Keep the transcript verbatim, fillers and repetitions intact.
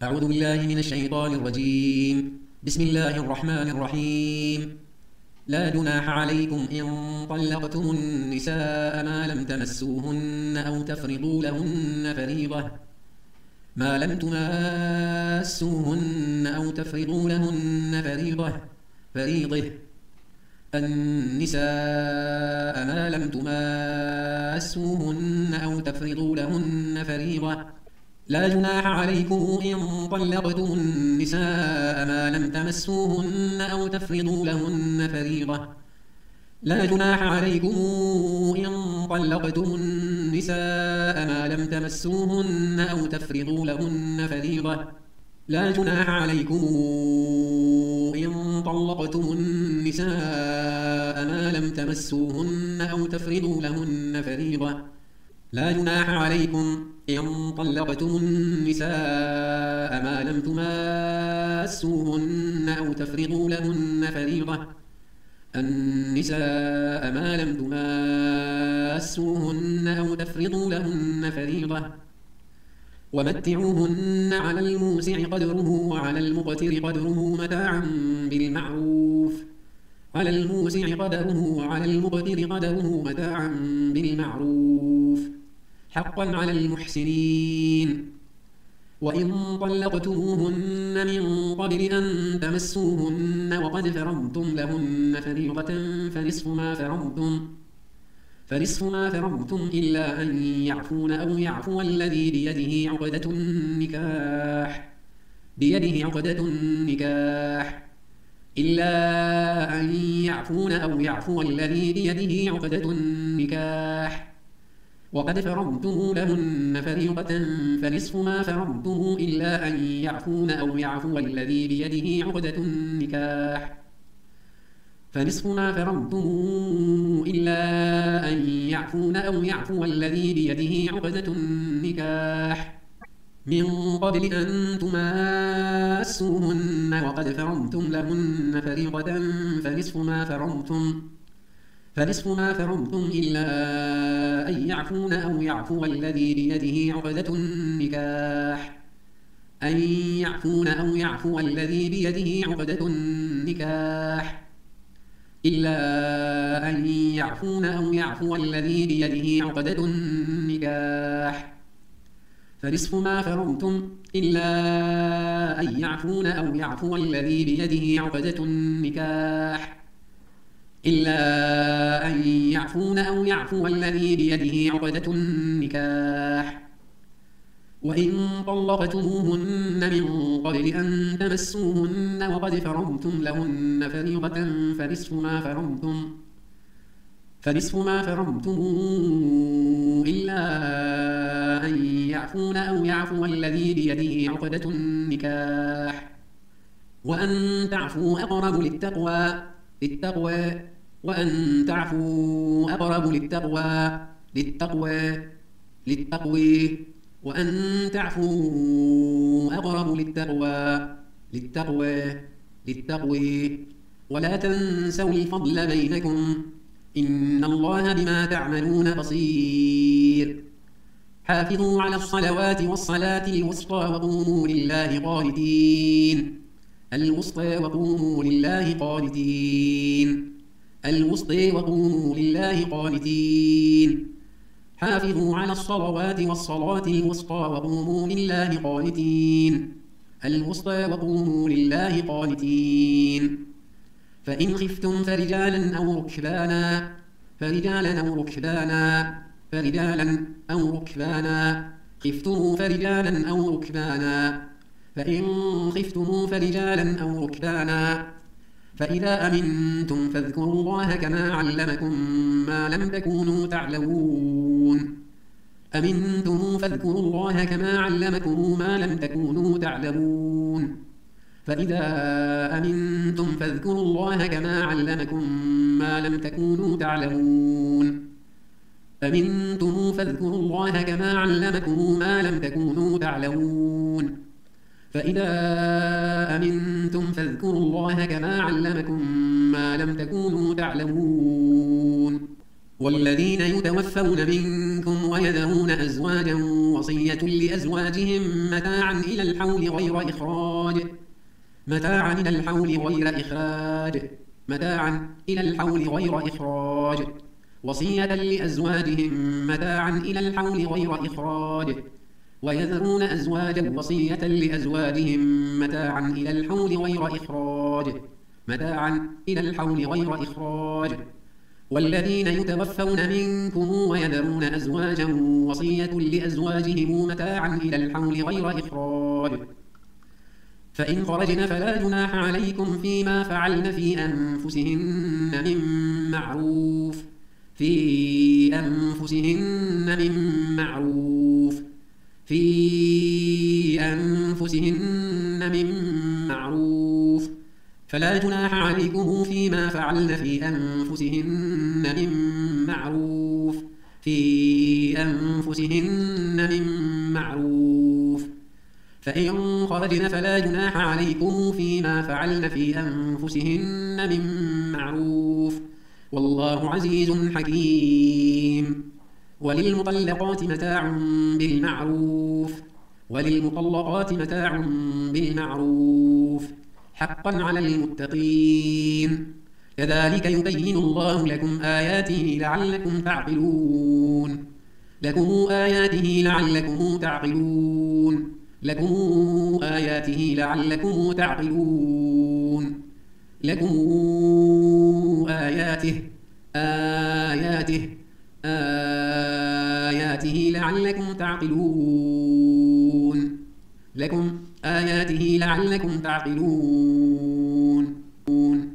أعوذ بالله من الشيطان الرجيم. بسم الله الرحمن الرحيم. لا جناح عليكم إن طلقتم النساء ما لم تمسوهن أو تفرضوا لهن فريضة ما لم تماسوهن أو تفرضوا لهن فريضة فريضة النساء ما لم تماسوهن أو تفرضوا لهن فريضة لا جناح عليكم إن طلقتم النساء ما لم تمسوهن أو تفرضوا لهن فريضة لا جناح عليكم إن طلقتم النساء ما لم تمسوهن أو تفرضوا لهن فريضة لا جناح عليكم إن طلقتم النساء ما لم تمسوهن أو تفرضوا لهن فريضة لا جناح عليكم إن طلقتم النساء ما لم تماسوهن أو تفرضوا لهن فريضة النساء ما لم تماسوهن أو تفرضوا لهن فريضة ومتعوهن على الموسع قدره وعلى المقتر قدره متاعا بالمعروف على الموسع قدره وعلى المقتر قدره متاعا بالمعروف حقا على المحسنين. وإن طلقتموهن من قبل أن تمسوهن وقد فرضتم لهن فريضة فنصف ما فرضتم فنصف ما فرضتم إلا أن يعفون أو يعفو الذي بيده عقدة النكاح بيده عقدة النكاح إلا أن يعفون أو يعفو الذي بيده عقدة النكاح وقد فرضتم لهن فريضة فنصف ما فرضتم إلا أن يعفون أو يعفو الذي بيده عقدة النكاح فنصف ما فرضتم إلا أن يعفون أو يعفو الذي بيده عقدة النكاح من قبل أن تماسوهن وقد فرضتم لهن فريضة فنصف ما فرضتم فنصف ما فرضتم إلا أن يعفون أو يعفو الذي بيده عقدة النكاح أن يعفون أو يعفو الذي بيده عقدة النكاح إلا أن يعفون أو يعفو الذي بيده عقدة النكاح فنصف ما فرضتم إلا أن يعفون أو يعفو الذي بيده عقدة النكاح إلا أن يعفون أو يعفو الذي بيده عقدة النكاح وإن طلقتموهن من قبل أن تمسوهن وقد فرضتم لهن فريضة فنصف ما فرضتم فنصف ما فرضتم إلا أن يعفون أو يعفو الذي بيده عقدة النكاح وأن تعفوا أقرب للتقوى للتقوى وأن تعفوا أقرب للتقوى للتقوى للتقوى وأن تعفوا أقرب للتقوى للتقوى للتقوى ولا تنسوا الفضل بينكم إن الله بما تعملون بصير حافظوا على الصلوات والصلاة الوسطى وقوموا لله قانتين الوسطى وقوموا لله قانتين الوسطى وقوموا لله قانتين حافظوا على الصلوات والصلاة الوسطى وقوموا لله قانتين الوسطى وقوموا لله قانتين فإن خفتم فرجالا أو ركبانا فرجالا أو ركبانا فرجالا أو ركبانا خفتم فرجالا أو ركبانا فإن خفتم فرجالا أو ركبانا فإذا أمنتم فاذكروا الله كما علمكم ما لم تكونوا تعلمون أمنتم فاذكروا الله كما علمكم ما لم تكونوا تعلمون فإذا أمنتم فاذكروا الله كما علمكم ما لم تكونوا تعلمون أمنتم فاذكروا الله كما علمكم ما لم تكونوا تعلمون فإذا أمنتم فاذكروا الله كما علمكم ما لم تكونوا تعلمون والذين يتوفون منكم ويذرون أزواجا وصية لأزواجهم متاعا إلى الحول غير إخراج متاعا إلى الحول غير إخراج متاعا إلى الحول غير إخراج وصية لأزواجهم متاعا إلى الحول غير إخراج ويذرون أزواجا وصية لأزواجهم متاعا إلى الحول غير إخراج متاعا إلى الحول غير إخراج والذين يتوفون منكم ويذرون أزواجا وصية لأزواجهم متاعا إلى الحول غير إخراج فإن خرجن فلا جناح عليكم فيما فعلن في أنفسهن من معروف في أنفسهن من معروف في أنفسهن من معروف فلا جناح عليكم فيما فعلن في أنفسهن من معروف في أنفسهن من معروف فإن خرجن فلا جناح عليكم فيما فعلن في أنفسهن من معروف والله عزيز حكيم وللمطلقات متاع بالمعروف وللمطلقات متاع بالمعروف حقا على المتقين كذلك يبين الله لكم آياته لعلكم تعقلون لكم آياته لعلكم تعقلون لكم آياته لعلكم تعقلون لكم آياته آياته آياته لعلكم تعقلون لكم آياته لعلكم تعقلون